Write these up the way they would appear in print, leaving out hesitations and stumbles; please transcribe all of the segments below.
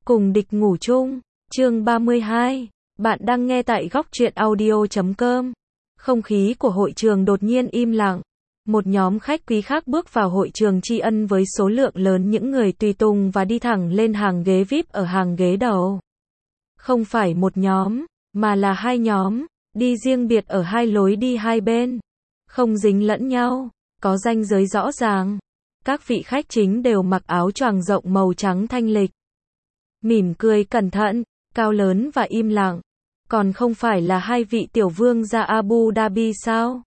Cùng địch ngủ chung, chương 32. Bạn đang nghe tại góc truyện audio.com. Không khí của hội trường đột nhiên im lặng. Một nhóm khách quý khác bước vào hội trường tri ân với số lượng lớn những người tùy tùng và đi thẳng lên hàng ghế VIP ở hàng ghế đầu. Không phải một nhóm, mà là hai nhóm, đi riêng biệt ở hai lối đi hai bên. Không dính lẫn nhau, có ranh giới rõ ràng. Các vị khách chính đều mặc áo choàng rộng màu trắng thanh lịch. Mỉm cười cẩn thận, cao lớn và im lặng. Còn không phải là hai vị tiểu vương gia Abu Dhabi sao?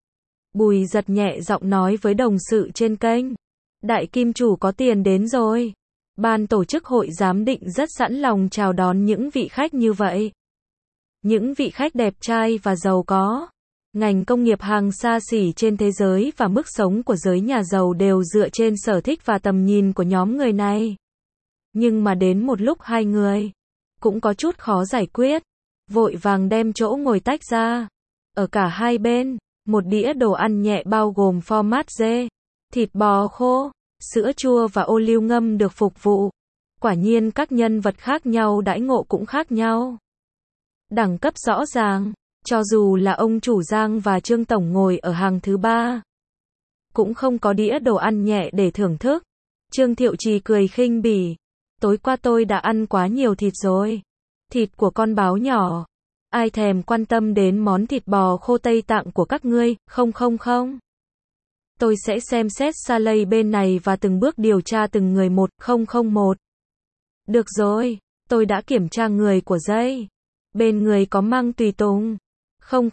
Bùi giật nhẹ giọng nói với đồng sự trên kênh. Đại kim chủ có tiền đến rồi. Ban tổ chức hội giám định rất sẵn lòng chào đón những vị khách như vậy. Những vị khách đẹp trai và giàu có. Ngành công nghiệp hàng xa xỉ trên thế giới và mức sống của giới nhà giàu đều dựa trên sở thích và tầm nhìn của nhóm người này. Nhưng mà đến một lúc hai người cũng có chút khó giải quyết, vội vàng đem chỗ ngồi tách ra. Ở cả hai bên, một đĩa đồ ăn nhẹ bao gồm phô mát dê, thịt bò khô, sữa chua và ô liu ngâm được phục vụ. Quả nhiên các nhân vật khác nhau đãi ngộ cũng khác nhau. Đẳng cấp rõ ràng, cho dù là ông chủ Giang và Trương Tổng ngồi ở hàng thứ ba, cũng không có đĩa đồ ăn nhẹ để thưởng thức. Trương Thiệu Trì cười khinh bỉ. Tối qua tôi đã ăn quá nhiều thịt rồi. Thịt của con báo nhỏ. Ai thèm quan tâm đến món thịt bò khô Tây Tạng của các ngươi, không. Tôi sẽ xem xét Saleh bên này và từng bước điều tra từng người 1001. Được rồi, tôi đã kiểm tra người của dây. Bên người có mang tùy tùng. Không.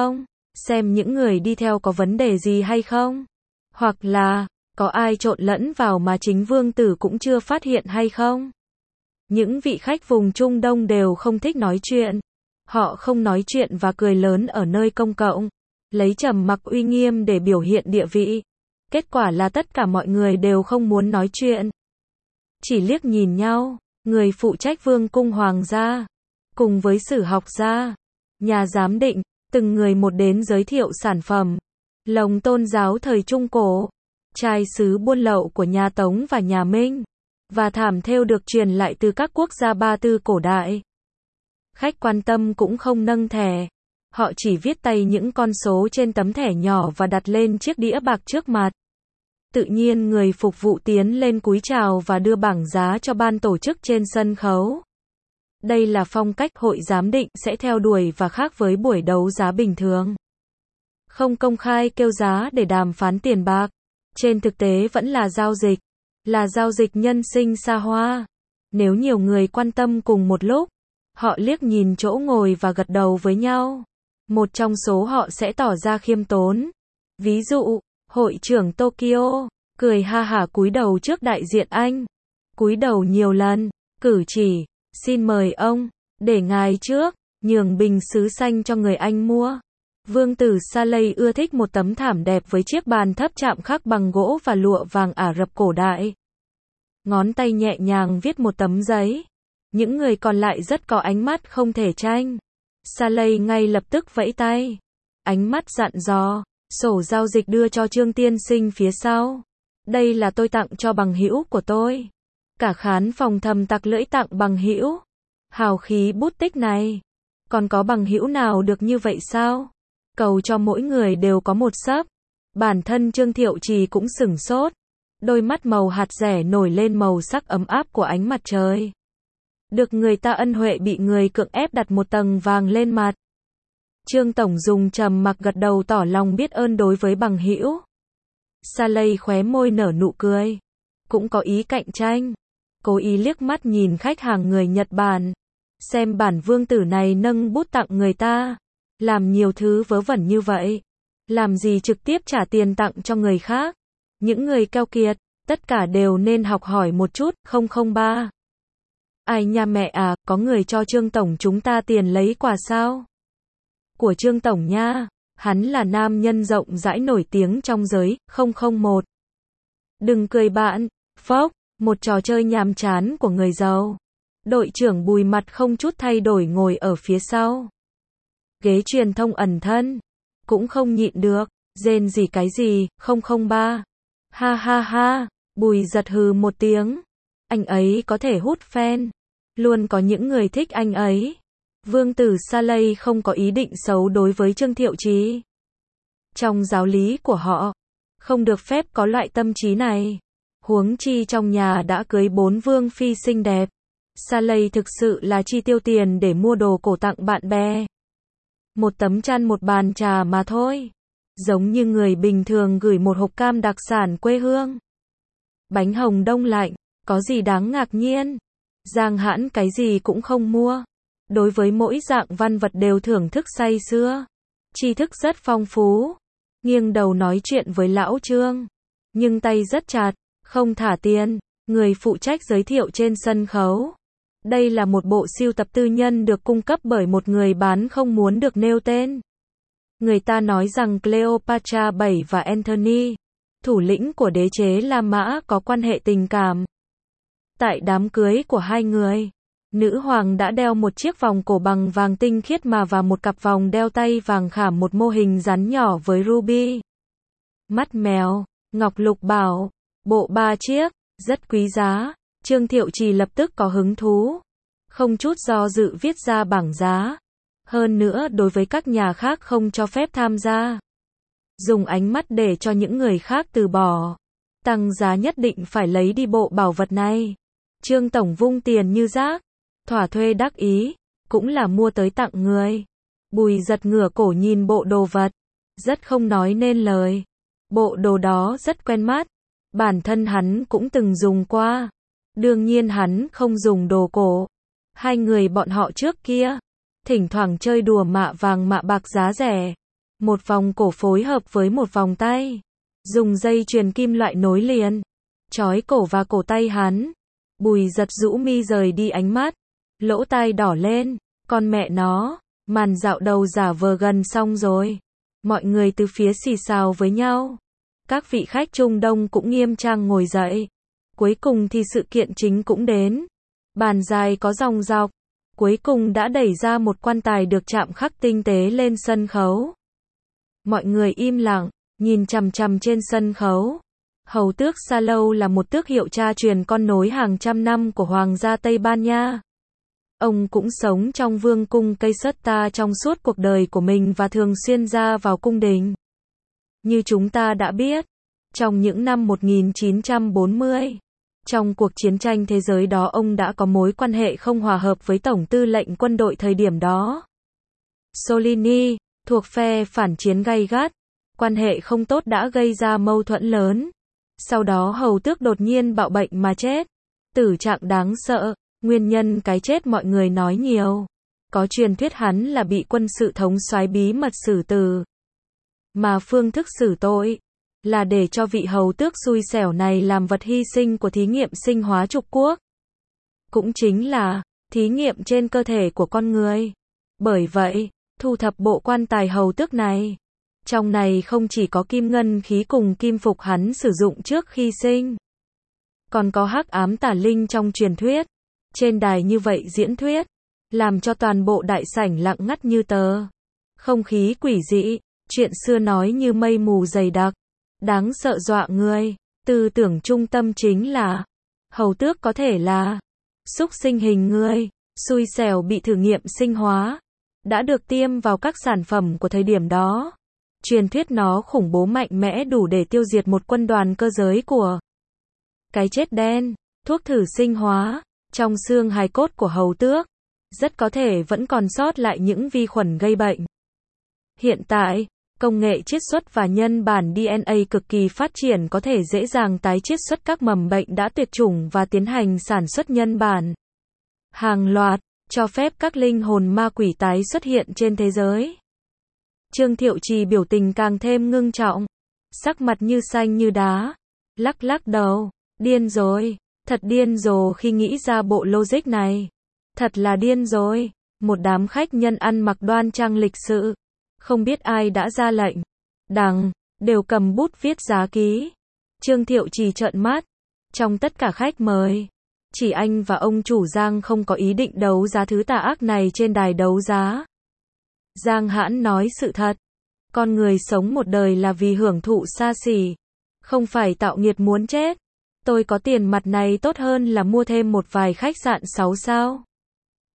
Xem những người đi theo có vấn đề gì hay không. Hoặc là có ai trộn lẫn vào mà chính vương tử cũng chưa phát hiện hay không? Những vị khách vùng Trung Đông đều không thích nói chuyện. Họ không nói chuyện và cười lớn ở nơi công cộng, lấy trầm mặc uy nghiêm để biểu hiện địa vị. Kết quả là tất cả mọi người đều không muốn nói chuyện. Chỉ liếc nhìn nhau, người phụ trách vương cung hoàng gia, cùng với sử học gia, nhà giám định, từng người một đến giới thiệu sản phẩm. Lồng tôn giáo thời Trung Cổ. Chai sứ buôn lậu của nhà Tống và nhà Minh, và thảm thêu được truyền lại từ các quốc gia Ba Tư cổ đại. Khách quan tâm cũng không nâng thẻ, họ chỉ viết tay những con số trên tấm thẻ nhỏ và đặt lên chiếc đĩa bạc trước mặt. Tự nhiên người phục vụ tiến lên cúi chào và đưa bảng giá cho ban tổ chức trên sân khấu. Đây là phong cách hội giám định sẽ theo đuổi và khác với buổi đấu giá bình thường. Không công khai kêu giá để đàm phán tiền bạc. Trên thực tế vẫn là giao dịch nhân sinh xa hoa. Nếu nhiều người quan tâm cùng một lúc, họ liếc nhìn chỗ ngồi và gật đầu với nhau. Một trong số họ sẽ tỏ ra khiêm tốn. Ví dụ, hội trưởng Tokyo, cười ha hả cúi đầu trước đại diện Anh. Cúi đầu nhiều lần, cử chỉ, xin mời ông, để ngài trước, nhường bình sứ xanh cho người Anh mua. Vương tử Saleh ưa thích một tấm thảm đẹp với chiếc bàn thấp chạm khắc bằng gỗ và lụa vàng Ả Rập cổ đại. Ngón tay nhẹ nhàng viết một tấm giấy. Những người còn lại rất có ánh mắt không thể tranh. Saleh ngay lập tức vẫy tay. Ánh mắt dặn dò, sổ giao dịch đưa cho Trương tiên sinh phía sau. Đây là tôi tặng cho bằng hữu của tôi. Cả khán phòng thầm tặc lưỡi tặng bằng hữu. Hào khí bút tích này. Còn có bằng hữu nào được như vậy sao? Cầu cho mỗi người đều có một sấp. Bản thân Trương Thiệu Trì cũng sửng sốt. Đôi mắt màu hạt dẻ nổi lên màu sắc ấm áp của ánh mặt trời. Được người ta ân huệ bị người cưỡng ép đặt một tầng vàng lên mặt. Trương Tổng dùng trầm mặc gật đầu tỏ lòng biết ơn đối với bằng hữu. Saleh khóe môi nở nụ cười. Cũng có ý cạnh tranh. Cố ý liếc mắt nhìn khách hàng người Nhật Bản. Xem bản vương tử này nâng bút tặng người ta. Làm nhiều thứ vớ vẩn như vậy. Làm gì trực tiếp trả tiền tặng cho người khác. Những người keo kiệt, tất cả đều nên học hỏi một chút. 003. Ai nha mẹ à, có người cho Trương Tổng chúng ta tiền lấy quà sao? Của Trương Tổng nha, hắn là nam nhân rộng rãi nổi tiếng trong giới. 001. Đừng cười bạn, phốc, một trò chơi nhàm chán của người giàu. Đội trưởng Bùi mặt không chút thay đổi ngồi ở phía sau. Ghế truyền thông ẩn thân, cũng không nhịn được, rên rỉ cái gì. 003. Ha, Bùi giật hừ một tiếng. Anh ấy có thể hút fan. Luôn có những người thích anh ấy. Vương tử Saleh không có ý định xấu đối với Trương Thiệu Trì. Trong giáo lý của họ, không được phép có loại tâm trí này. Huống chi trong nhà đã cưới 4 vương phi xinh đẹp. Saleh thực sự là chi tiêu tiền để mua đồ cổ tặng bạn bè. Một tấm chăn một bàn trà mà thôi. Giống như người bình thường gửi một hộp cam đặc sản quê hương. Bánh hồng đông lạnh, có gì đáng ngạc nhiên. Giang Hãn cái gì cũng không mua. Đối với mỗi dạng văn vật đều thưởng thức say sưa. Tri thức rất phong phú. Nghiêng đầu nói chuyện với lão Trương. Nhưng tay rất chặt, không thả tiền. Người phụ trách giới thiệu trên sân khấu. Đây là một bộ sưu tập tư nhân được cung cấp bởi một người bán không muốn được nêu tên. Người ta nói rằng Cleopatra VII và Anthony, thủ lĩnh của đế chế La Mã, có quan hệ tình cảm. Tại đám cưới của hai người, nữ hoàng đã đeo một chiếc vòng cổ bằng vàng tinh khiết và một cặp vòng đeo tay vàng khảm một mô hình rắn nhỏ với ruby, mắt mèo, ngọc lục bảo, bộ 3 chiếc, rất quý giá. Trương Thiệu Trì lập tức có hứng thú, không chút do dự viết ra bảng giá. Hơn nữa đối với các nhà khác không cho phép tham gia. Dùng ánh mắt để cho những người khác từ bỏ. Tăng giá nhất định phải lấy đi bộ bảo vật này. Trương Tổng vung tiền như rác. Thỏa thuê đắc ý. Cũng là mua tới tặng người. Bùi Giật ngửa cổ nhìn bộ đồ vật. Rất không nói nên lời. Bộ đồ đó rất quen mắt. Bản thân hắn cũng từng dùng qua. Đương nhiên hắn không dùng đồ cổ. Hai người bọn họ trước kia thỉnh thoảng chơi đùa mạ vàng mạ bạc giá rẻ. Một vòng cổ phối hợp với một vòng tay. Dùng dây chuyền kim loại nối liền. Trói cổ và cổ tay hắn. Bùi Giật rũ mi rời đi ánh mắt. Lỗ tai đỏ lên. Con mẹ nó. Màn dạo đầu giả vờ gần xong rồi. Mọi người từ phía xì xào với nhau. Các vị khách Trung Đông cũng nghiêm trang ngồi dậy. Cuối cùng thì sự kiện chính cũng đến. Bàn dài có dòng dọc. Cuối cùng đã đẩy ra một quan tài được chạm khắc tinh tế lên sân khấu. Mọi người im lặng, nhìn chằm chằm trên sân khấu. Hầu tước Salou là một tước hiệu cha truyền con nối hàng trăm năm của Hoàng gia Tây Ban Nha. Ông cũng sống trong vương cung Caiserta trong suốt cuộc đời của mình và thường xuyên ra vào cung đình. Như chúng ta đã biết, trong những năm 1940, trong cuộc chiến tranh thế giới đó ông đã có mối quan hệ không hòa hợp với Tổng tư lệnh quân đội thời điểm đó. Solini, thuộc phe phản chiến gay gắt, quan hệ không tốt đã gây ra mâu thuẫn lớn. Sau đó hầu tước đột nhiên bạo bệnh mà chết. Tử trạng đáng sợ, nguyên nhân cái chết mọi người nói nhiều. Có truyền thuyết hắn là bị quân sự thống soái bí mật xử tử. Mà phương thức xử tội là để cho vị hầu tước xui xẻo này làm vật hy sinh của thí nghiệm sinh hóa trục quốc. Cũng chính là thí nghiệm trên cơ thể của con người. Bởi vậy, thu thập bộ quan tài hầu tước này. Trong này không chỉ có kim ngân khí cùng kim phục hắn sử dụng trước khi sinh. Còn có hắc ám tà linh trong truyền thuyết. Trên đài như vậy diễn thuyết. Làm cho toàn bộ đại sảnh lặng ngắt như tờ. Không khí quỷ dị. Chuyện xưa nói như mây mù dày đặc. Đáng sợ dọa người. Tư tưởng trung tâm chính là hầu tước có thể là xúc sinh hình người, xui xẻo bị thử nghiệm sinh hóa, đã được tiêm vào các sản phẩm của thời điểm đó. Truyền thuyết nó khủng bố mạnh mẽ đủ để tiêu diệt một quân đoàn cơ giới của cái chết đen. Thuốc thử sinh hóa trong xương hài cốt của hầu tước rất có thể vẫn còn sót lại những vi khuẩn gây bệnh. Hiện tại, công nghệ chiết xuất và nhân bản DNA cực kỳ phát triển, có thể dễ dàng tái chiết xuất các mầm bệnh đã tuyệt chủng và tiến hành sản xuất nhân bản hàng loạt, cho phép các linh hồn ma quỷ tái xuất hiện trên thế giới. Trương Thiệu Trì biểu tình càng thêm ngưng trọng, sắc mặt như xanh như đá, lắc lắc đầu, điên rồi, thật điên rồ khi nghĩ ra bộ logic này. Thật là điên rồi. Một đám khách nhân ăn mặc đoan trang lịch sự, không biết ai đã ra lệnh, đều cầm bút viết giá ký. Trương Thiệu Trì trợn mắt. Trong tất cả khách mời, chỉ anh và ông chủ Giang không có ý định đấu giá thứ tà ác này trên đài đấu giá. Giang Hãn nói sự thật. Con người sống một đời là vì hưởng thụ xa xỉ, không phải tạo nghiệt muốn chết. Tôi có tiền mặt này tốt hơn là mua thêm một vài khách sạn 6 sao.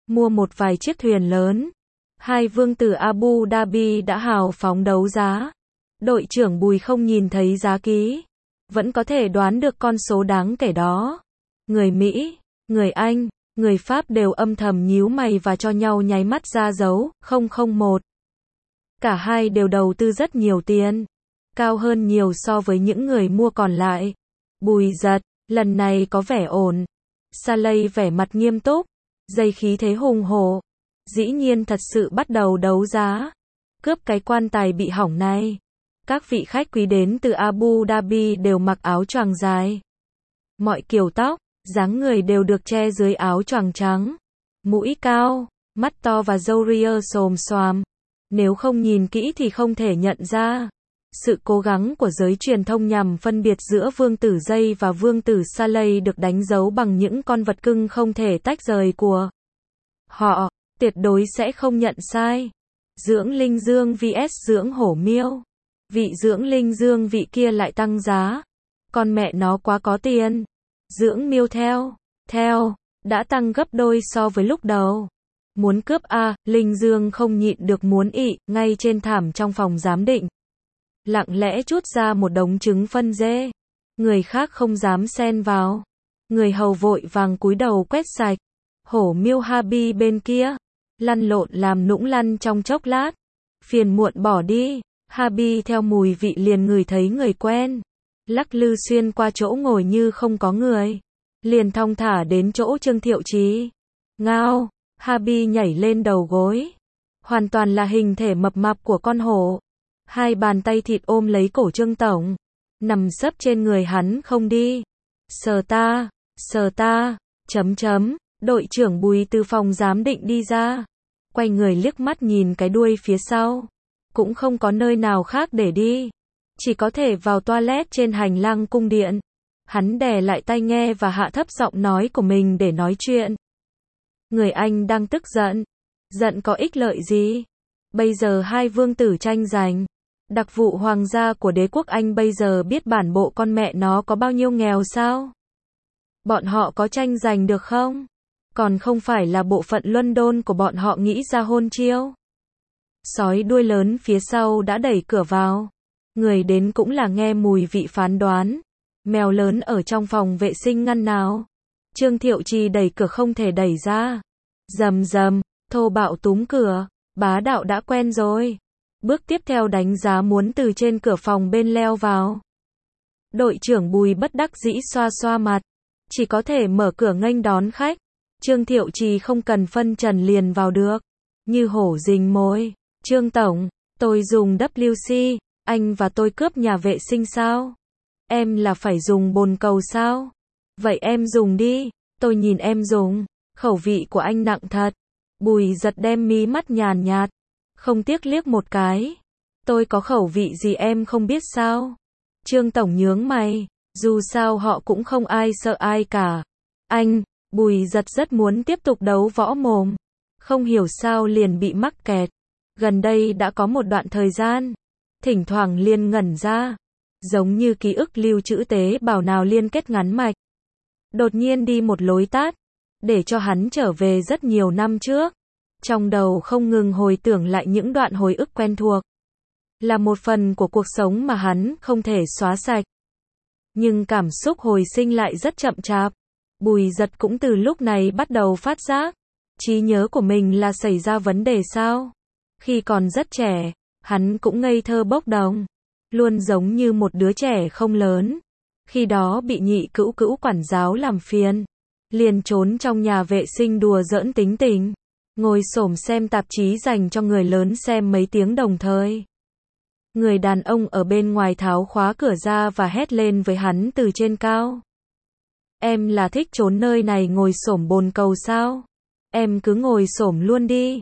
mua một vài chiếc thuyền lớn. Hai vương tử Abu Dhabi đã hào phóng đấu giá. Đội trưởng Bùi không nhìn thấy giá ký, vẫn có thể đoán được con số đáng kể đó. Người Mỹ, người Anh, người Pháp đều âm thầm nhíu mày và cho nhau nháy mắt ra dấu 001. Cả hai đều đầu tư rất nhiều tiền, cao hơn nhiều so với những người mua còn lại. Bùi giật, lần này có vẻ ổn. Saleh vẻ mặt nghiêm túc, dây khí thế hùng hổ. Dĩ nhiên thật sự bắt đầu đấu giá. Cướp cái quan tài bị hỏng này. Các vị khách quý đến từ Abu Dhabi đều mặc áo choàng dài. Mọi kiểu tóc, dáng người đều được che dưới áo choàng trắng. Mũi cao, mắt to và râu ria xồm xoàm. Nếu không nhìn kỹ thì không thể nhận ra. Sự cố gắng của giới truyền thông nhằm phân biệt giữa vương tử Dây và vương tử Saleh được đánh dấu bằng những con vật cưng không thể tách rời của họ, tuyệt đối sẽ không nhận sai. Dưỡng linh dương vs dưỡng hổ miêu. Vị dưỡng linh dương vị kia lại tăng giá. Con mẹ nó quá có tiền. Dưỡng miêu theo, đã tăng gấp đôi so với lúc đầu. Muốn cướp a, linh dương không nhịn được muốn ị, ngay trên thảm trong phòng giám định. Lặng lẽ trút ra một đống trứng phân dê. Người khác không dám xen vào. Người hầu vội vàng cúi đầu quét sạch. Hổ miêu Habi bên kia, lăn lộn làm nũng lăn trong chốc lát. Phiền muộn bỏ đi. Habi theo mùi vị liền ngửi thấy người quen. Lắc lư xuyên qua chỗ ngồi như không có người. Liền thong thả đến chỗ Trương Thiệu Chí. Ngao, Habi nhảy lên đầu gối. Hoàn toàn là hình thể mập mạp của con hổ. Hai bàn tay thịt ôm lấy cổ Trương Tổng. Nằm sấp trên người hắn không đi. Sờ ta, Đội trưởng Bùi từ phòng giám định đi ra. Quay người liếc mắt nhìn cái đuôi phía sau. Cũng không có nơi nào khác để đi. Chỉ có thể vào toilet trên hành lang cung điện. Hắn đè lại tai nghe và hạ thấp giọng nói của mình để nói chuyện. Người Anh đang tức giận. Giận có ích lợi gì? Bây giờ hai vương tử tranh giành. Đặc vụ hoàng gia của đế quốc Anh bây giờ biết bản bộ con mẹ nó có bao nhiêu nghèo sao? Bọn họ có tranh giành được không? Còn không phải là bộ phận London của bọn họ nghĩ ra hôn chiêu. Sói đuôi lớn phía sau đã đẩy cửa vào. Người đến cũng là nghe mùi vị phán đoán. Mèo lớn ở trong phòng vệ sinh ngăn nào. Trương Thiệu Trì đẩy cửa không thể đẩy ra. Rầm rầm, thô bạo túm cửa. Bá đạo đã quen rồi. Bước tiếp theo đánh giá muốn từ trên cửa phòng bên leo vào. Đội trưởng Bùi bất đắc dĩ xoa xoa mặt. Chỉ có thể mở cửa nghênh đón khách. Trương Thiệu Trì không cần phân trần liền vào được. Như hổ rình mồi. Trương Tổng, tôi dùng WC, anh và tôi cướp nhà vệ sinh sao? Em là phải dùng bồn cầu sao? Vậy em dùng đi, tôi nhìn em dùng. Khẩu vị của anh nặng thật. Bùi giật đem mí mắt nhàn nhạt. Không tiếc liếc một cái. Tôi có khẩu vị gì em không biết sao? Trương Tổng nhướng mày. Dù sao họ cũng không ai sợ ai cả. Anh, Bùi giật rất muốn tiếp tục đấu võ mồm. Không hiểu sao liền bị mắc kẹt. Gần đây đã có một đoạn thời gian. Thỉnh thoảng liền ngẩn ra. Giống như ký ức lưu trữ tế bào nào liên kết ngắn mạch. Đột nhiên đi một lối tắt. Để cho hắn trở về rất nhiều năm trước. Trong đầu không ngừng hồi tưởng lại những đoạn hồi ức quen thuộc. Là một phần của cuộc sống mà hắn không thể xóa sạch. Nhưng cảm xúc hồi sinh lại rất chậm chạp. Bùi giật cũng từ lúc này bắt đầu phát giác. Trí nhớ của mình là xảy ra vấn đề sao? Khi còn rất trẻ, hắn cũng ngây thơ bốc đồng. Luôn giống như một đứa trẻ không lớn. Khi đó bị nhị cữu cữu quản giáo làm phiền. Liền trốn trong nhà vệ sinh đùa giỡn tính tình. Ngồi xổm xem tạp chí dành cho người lớn xem mấy tiếng đồng thời. Người đàn ông ở bên ngoài tháo khóa cửa ra và hét lên với hắn từ trên cao. Em là thích trốn nơi này ngồi xổm bồn cầu sao? Em cứ ngồi xổm luôn đi.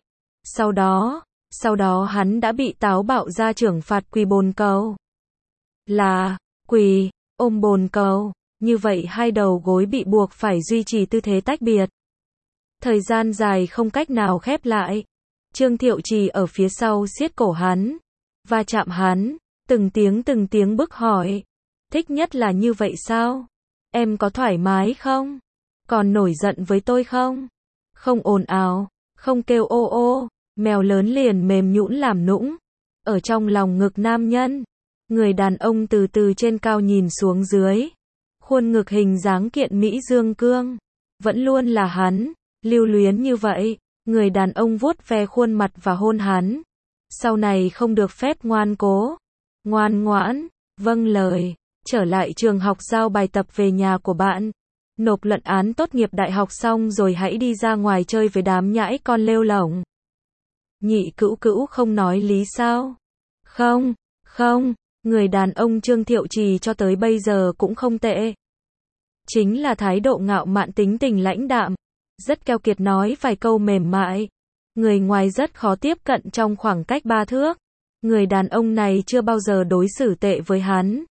Sau đó hắn đã bị táo bạo gia trưởng phạt quỳ bồn cầu. Là, quỳ, ôm bồn cầu. Như vậy hai đầu gối bị buộc phải duy trì tư thế tách biệt. Thời gian dài không cách nào khép lại. Trương Thiệu Trì ở phía sau siết cổ hắn. Va chạm hắn. Từng tiếng bức hỏi. Thích nhất là như vậy sao? Em có thoải mái không? Còn nổi giận với tôi không? Không ồn ào. không kêu ô ô, mèo lớn liền mềm nhũn làm nũng. Ở trong lòng ngực nam nhân, người đàn ông từ từ trên cao nhìn xuống dưới. Khuôn ngực hình dáng kiện mỹ dương cương, vẫn luôn là hắn, lưu luyến như vậy. Người đàn ông vuốt ve khuôn mặt và hôn hắn. Sau này không được phép ngoan cố, ngoan ngoãn, vâng lời, trở lại trường học giao bài tập về nhà của bạn. Nộp luận án tốt nghiệp đại học xong rồi hãy đi ra ngoài chơi với đám nhãi con lêu lổng. Nhị cữu cữu không nói lý sao? Không, không, người đàn ông Trương Thiệu Trì cho tới bây giờ cũng không tệ. Chính là thái độ ngạo mạn tính tình lãnh đạm, rất keo kiệt nói vài câu mềm mại. Người ngoài rất khó tiếp cận trong khoảng cách 3 thước. Người đàn ông này chưa bao giờ đối xử tệ với hắn.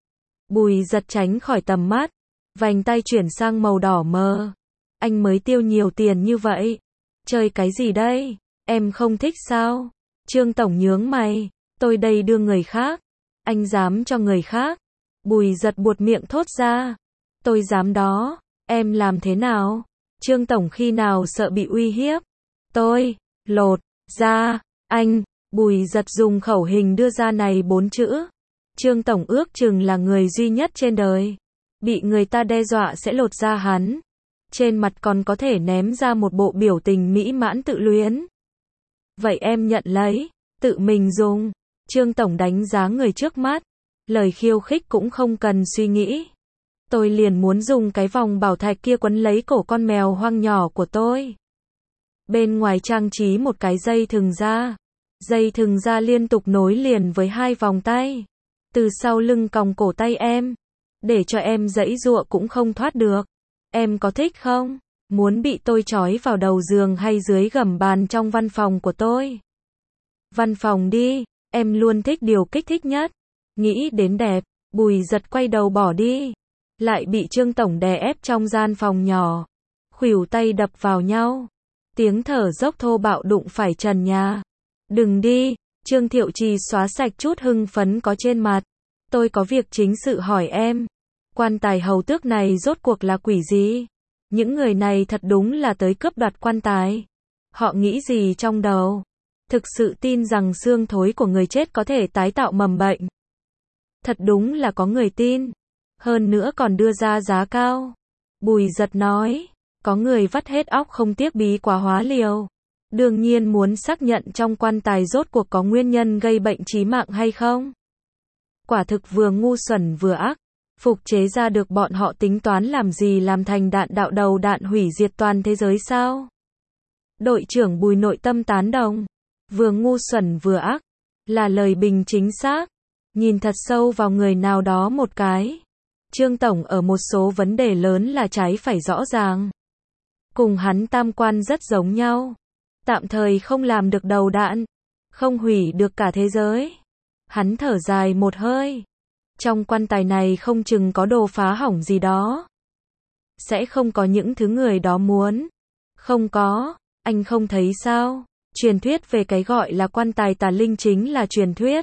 Bùi giật tránh khỏi tầm mắt, vành tay chuyển sang màu đỏ mờ. Anh mới tiêu nhiều tiền như vậy. Chơi cái gì đây? Em không thích sao? Trương Tổng nhướng mày. Tôi đây đưa người khác. Anh dám cho người khác? Bùi giật buột miệng thốt ra. Tôi dám đó. Em làm thế nào? Trương Tổng khi nào sợ bị uy hiếp? Tôi, lột, ra, anh, Bùi giật dùng khẩu hình đưa ra này 4 chữ. Trương Tổng ước chừng là người duy nhất trên đời. Bị người ta đe dọa sẽ lột da hắn. Trên mặt còn có thể ném ra một bộ biểu tình mỹ mãn tự luyến. Vậy em nhận lấy, tự mình dùng. Trương Tổng đánh giá người trước mắt. Lời khiêu khích cũng không cần suy nghĩ. Tôi liền muốn dùng cái vòng bảo thạch kia quấn lấy cổ con mèo hoang nhỏ của tôi. Bên ngoài trang trí một cái dây thừng da. Dây thừng da liên tục nối liền với 2 vòng tay. Từ sau lưng còng cổ tay em. Để cho em giãy giụa cũng không thoát được. Em có thích không? Muốn bị tôi trói vào đầu giường hay dưới gầm bàn trong văn phòng của tôi? Văn phòng đi, em luôn thích điều kích thích nhất. Nghĩ đến đẹp, Bùi giật quay đầu bỏ đi. Lại bị Trương Tổng đè ép trong gian phòng nhỏ. Khuỷu tay đập vào nhau. Tiếng thở dốc thô bạo đụng phải trần nhà. Đừng đi, Trương Thiệu Trì xóa sạch chút hưng phấn có trên mặt. Tôi có việc chính sự hỏi em. Quan tài hầu tước này rốt cuộc là quỷ gì? Những người này thật đúng là tới cướp đoạt quan tài. Họ nghĩ gì trong đầu? Thực sự tin rằng xương thối của người chết có thể tái tạo mầm bệnh. Thật đúng là có người tin. Hơn nữa còn đưa ra giá cao. Bùi giật nói, có người vắt hết óc không tiếc bí quá hóa liều. Đương nhiên muốn xác nhận trong quan tài rốt cuộc có nguyên nhân gây bệnh chí mạng hay không. Quả thực vừa ngu xuẩn vừa ác. Phục chế ra được bọn họ tính toán làm gì làm thành đạn đạo đầu đạn hủy diệt toàn thế giới sao? Đội trưởng Bùi nội tâm tán đồng. Vừa ngu xuẩn vừa ác. Là lời bình chính xác. Nhìn thật sâu vào người nào đó một cái. Trương Tổng ở một số vấn đề lớn là trái phải rõ ràng. Cùng hắn tam quan rất giống nhau. Tạm thời không làm được đầu đạn. Không hủy được cả thế giới. Hắn thở dài một hơi. Trong quan tài này không chừng có đồ phá hỏng gì đó. Sẽ không có những thứ người đó muốn. Không có, anh không thấy sao? Truyền thuyết về cái gọi là quan tài tà linh chính là truyền thuyết.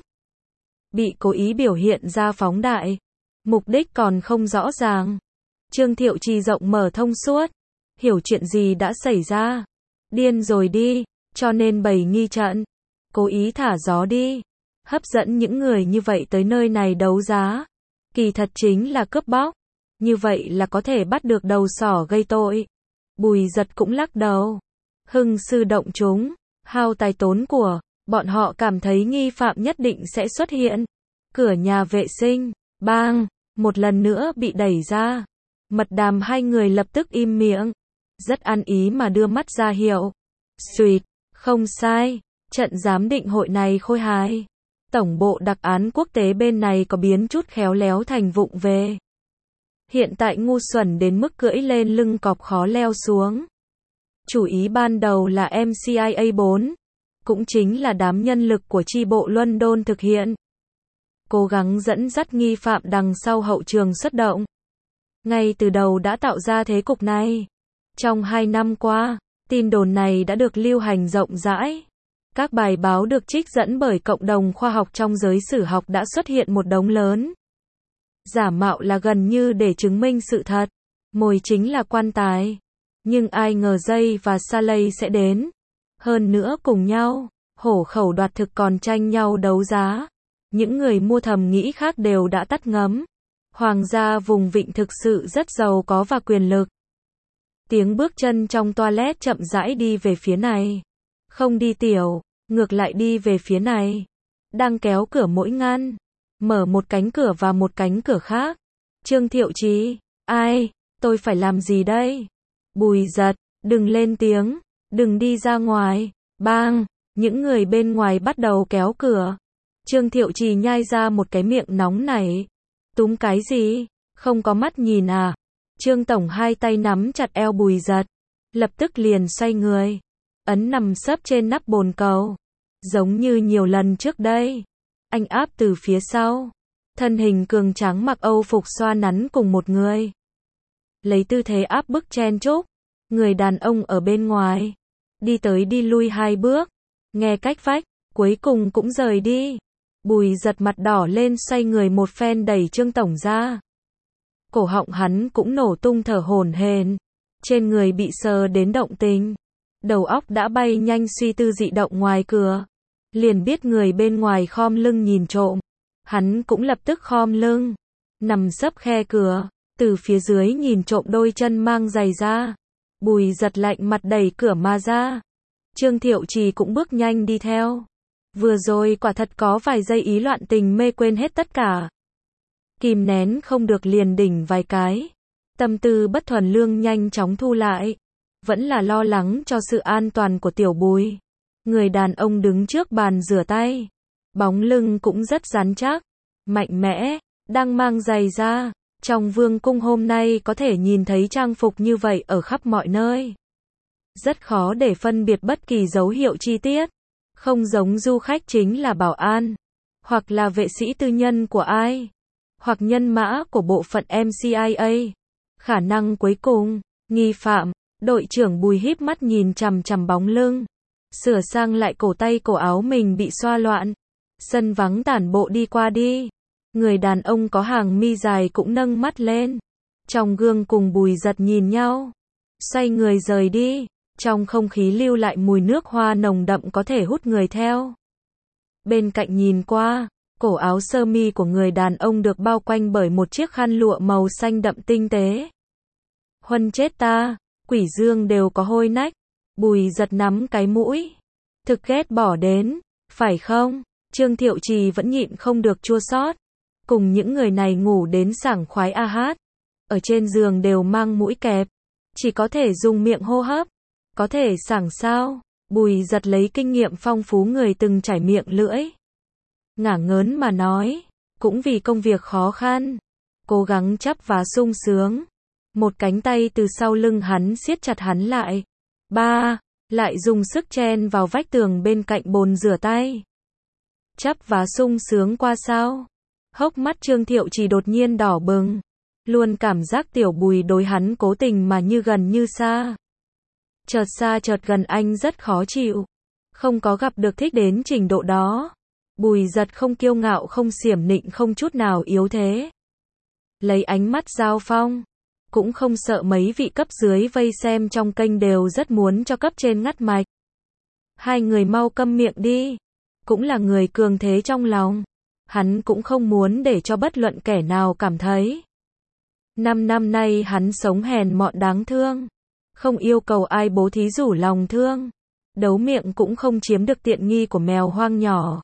Bị cố ý biểu hiện ra phóng đại. Mục đích còn không rõ ràng. Trương Thiệu Trì rộng mở thông suốt. Hiểu chuyện gì đã xảy ra. Điên rồi đi, cho nên bày nghi trận. Cố ý thả gió đi. Hấp dẫn những người như vậy tới nơi này đấu giá. Kỳ thật chính là cướp bóc. Như vậy là có thể bắt được đầu sỏ gây tội. Bùi giật cũng lắc đầu. Hưng sư động chúng, hao tài tốn của. Bọn họ cảm thấy nghi phạm nhất định sẽ xuất hiện. Cửa nhà vệ sinh, bang, một lần nữa bị đẩy ra. Mật đàm hai người lập tức im miệng. Rất ăn ý mà đưa mắt ra hiệu. Xuyệt, không sai, trận giám định hội này khôi hài. Tổng bộ đặc án quốc tế bên này có biến chút khéo léo thành vụng về. Hiện tại ngu xuẩn đến mức cưỡi lên lưng cọp khó leo xuống. Chủ ý ban đầu là MCIA 4, cũng chính là đám nhân lực của chi bộ London thực hiện. Cố gắng dẫn dắt nghi phạm đằng sau hậu trường xuất động. Ngay từ đầu đã tạo ra thế cục này. Trong 2 năm qua, tin đồn này đã được lưu hành rộng rãi. Các bài báo được trích dẫn bởi cộng đồng khoa học trong giới sử học đã xuất hiện một đống lớn. Giả mạo là gần như để chứng minh sự thật. Mồi chính là quan tài. Nhưng ai ngờ Jay và Saleh sẽ đến. Hơn nữa cùng nhau, hổ khẩu đoạt thực còn tranh nhau đấu giá. Những người mua thầm nghĩ khác đều đã tắt ngấm. Hoàng gia vùng vịnh thực sự rất giàu có và quyền lực. Tiếng bước chân trong toilet chậm rãi đi về phía này. Không đi tiểu, ngược lại đi về phía này. Đang kéo cửa mỗi ngăn. Mở một cánh cửa và một cánh cửa khác. Trương Thiệu Chí, ai, tôi phải làm gì đây? Bùi Giật, đừng lên tiếng, đừng đi ra ngoài. Bang, những người bên ngoài bắt đầu kéo cửa. Trương Thiệu Chí nhai ra một cái miệng nóng nảy. Túm cái gì? Không có mắt nhìn à? Trương Tổng hai tay nắm chặt eo Bùi Giật. Lập tức liền xoay người. Ấn nằm sấp trên nắp bồn cầu. Giống như nhiều lần trước đây. Anh áp từ phía sau. Thân hình cường tráng mặc Âu phục xoa nắn cùng một người. Lấy tư thế áp bức chen chúc. Người đàn ông ở bên ngoài. Đi tới đi lui 2 bước. Nghe cách vách. Cuối cùng cũng rời đi. Bùi Giật mặt đỏ lên xoay người một phen đẩy Trương Tổng ra. Cổ họng hắn cũng nổ tung thở hổn hển. Trên người bị sờ đến động tình. Đầu óc đã bay nhanh suy tư dị động ngoài cửa. Liền biết người bên ngoài khom lưng nhìn trộm. Hắn cũng lập tức khom lưng. Nằm sấp khe cửa. Từ phía dưới nhìn trộm đôi chân mang giày ra. Bùi Giật lạnh mặt đẩy cửa mà ra. Trương Thiệu Chí cũng bước nhanh đi theo. Vừa rồi quả thật có vài giây ý loạn tình mê quên hết tất cả. Kìm nén không được liền đỉnh vài cái. Tâm tư bất thuần lương nhanh chóng thu lại. Vẫn là lo lắng cho sự an toàn của tiểu Bùi. Người đàn ông đứng trước bàn rửa tay. Bóng lưng cũng rất rắn chắc. Mạnh mẽ. Đang mang giày ra. Trong vương cung hôm nay có thể nhìn thấy trang phục như vậy ở khắp mọi nơi. Rất khó để phân biệt bất kỳ dấu hiệu chi tiết. Không giống du khách chính là bảo an. Hoặc là vệ sĩ tư nhân của ai. Hoặc nhân mã của bộ phận MCIA. Khả năng cuối cùng, nghi phạm, đội trưởng Bùi híp mắt nhìn chằm chằm bóng lưng. Sửa sang lại cổ tay cổ áo mình bị xoa loạn. Sân vắng tản bộ đi qua đi. Người đàn ông có hàng mi dài cũng nâng mắt lên. Trong gương cùng Bùi Giật nhìn nhau. Xoay người rời đi. Trong không khí lưu lại mùi nước hoa nồng đậm có thể hút người theo. Bên cạnh nhìn qua, cổ áo sơ mi của người đàn ông được bao quanh bởi một chiếc khăn lụa màu xanh đậm tinh tế. Huân chết ta, quỷ dương đều có hôi nách. Bùi Giật nắm cái mũi. Thực ghét bỏ đến, phải không? Trương Thiệu Chí vẫn nhịn không được chua xót. Cùng những người này ngủ đến sảng khoái a hát. Ở trên giường đều mang mũi kẹp. Chỉ có thể dùng miệng hô hấp. Có thể sảng sao? Bùi Giật lấy kinh nghiệm phong phú người từng trải miệng lưỡi. Ngả ngớn mà nói. Cũng vì công việc khó khăn. Cố gắng chắp vá sung sướng. Một cánh tay từ sau lưng hắn siết chặt hắn lại. Ba, lại dùng sức chen vào vách tường bên cạnh bồn rửa tay. Chắp vá sung sướng qua sao? Hốc mắt Trương Thiệu Chí đột nhiên đỏ bừng. Luôn cảm giác tiểu Bùi đối hắn cố tình mà như gần như xa. Chợt xa chợt gần anh rất khó chịu. Không có gặp được thích đến trình độ đó. Bùi Giật không kiêu ngạo không xiểm nịnh không chút nào yếu thế. Lấy ánh mắt giao phong. Cũng không sợ mấy vị cấp dưới vây xem trong kênh đều rất muốn cho cấp trên ngắt mạch. Hai người mau câm miệng đi. Cũng là người cường thế trong lòng. Hắn cũng không muốn để cho bất luận kẻ nào cảm thấy. 5 năm nay hắn sống hèn mọn đáng thương. Không yêu cầu ai bố thí rủ lòng thương. Đấu miệng cũng không chiếm được tiện nghi của mèo hoang nhỏ.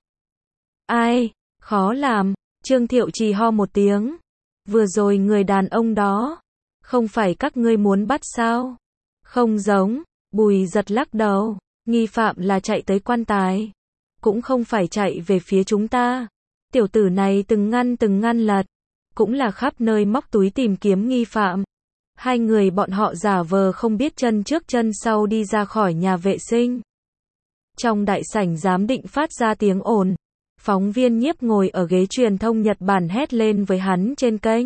Ai, khó làm. Trương Thiệu Chí ho một tiếng. Vừa rồi người đàn ông đó. Không phải các ngươi muốn bắt sao? Không giống. Bùi Giật lắc đầu. Nghi phạm là chạy tới quan tài. Cũng không phải chạy về phía chúng ta. Tiểu tử này từng ngăn lật. Cũng là khắp nơi móc túi tìm kiếm nghi phạm. Hai người bọn họ giả vờ không biết chân trước chân sau đi ra khỏi nhà vệ sinh. Trong đại sảnh giám định phát ra tiếng ồn. Phóng viên Nhiếp ngồi ở ghế truyền thông Nhật Bản hét lên với hắn trên kênh.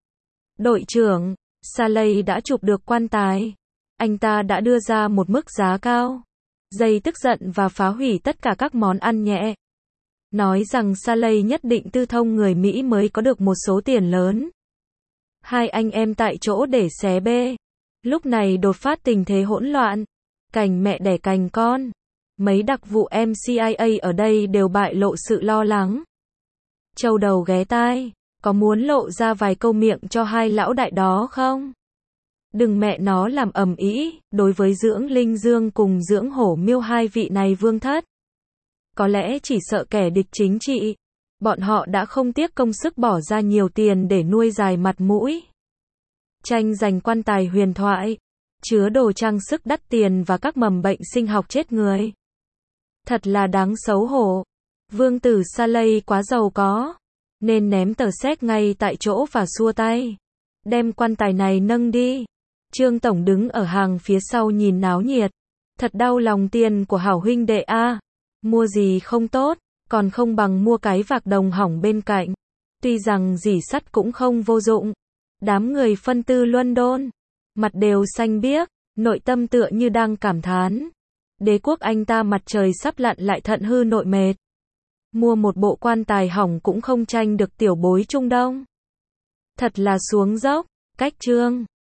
Đội trưởng, Saleh đã chụp được quan tài. Anh ta đã đưa ra một mức giá cao. Dây tức giận và phá hủy tất cả các món ăn nhẹ. Nói rằng Saleh nhất định tư thông người Mỹ mới có được một số tiền lớn. Hai anh em tại chỗ để xé bê. Lúc này đột phát tình thế hỗn loạn. Cành mẹ đẻ cành con. Mấy đặc vụ MCIA ở đây đều bại lộ sự lo lắng. Châu đầu ghé tai, có muốn lộ ra vài câu miệng cho hai lão đại đó không? Đừng mẹ nó làm ầm ĩ, đối với Dưỡng Linh Dương cùng Dưỡng Hổ Miêu hai vị này vương thất. Có lẽ chỉ sợ kẻ địch chính trị. Bọn họ đã không tiếc công sức bỏ ra nhiều tiền để nuôi dài mặt mũi. Tranh giành quan tài huyền thoại, chứa đồ trang sức đắt tiền và các mầm bệnh sinh học chết người. Thật là đáng xấu hổ. Vương tử Saleh quá giàu có, nên ném tờ séc ngay tại chỗ và xua tay. Đem quan tài này nâng đi. Trương Tổng đứng ở hàng phía sau nhìn náo nhiệt. Thật đau lòng tiền của hảo huynh đệ a. Mua gì không tốt, còn không bằng mua cái vạc đồng hỏng bên cạnh. Tuy rằng rỉ sắt cũng không vô dụng. Đám người phân tư London, mặt đều xanh biếc, nội tâm tựa như đang cảm thán. Đế quốc anh ta mặt trời sắp lặn lại thận hư nội mệt. Mua một bộ quan tài hỏng cũng không tranh được tiểu bối Trung Đông. Thật là xuống dốc, cách Trương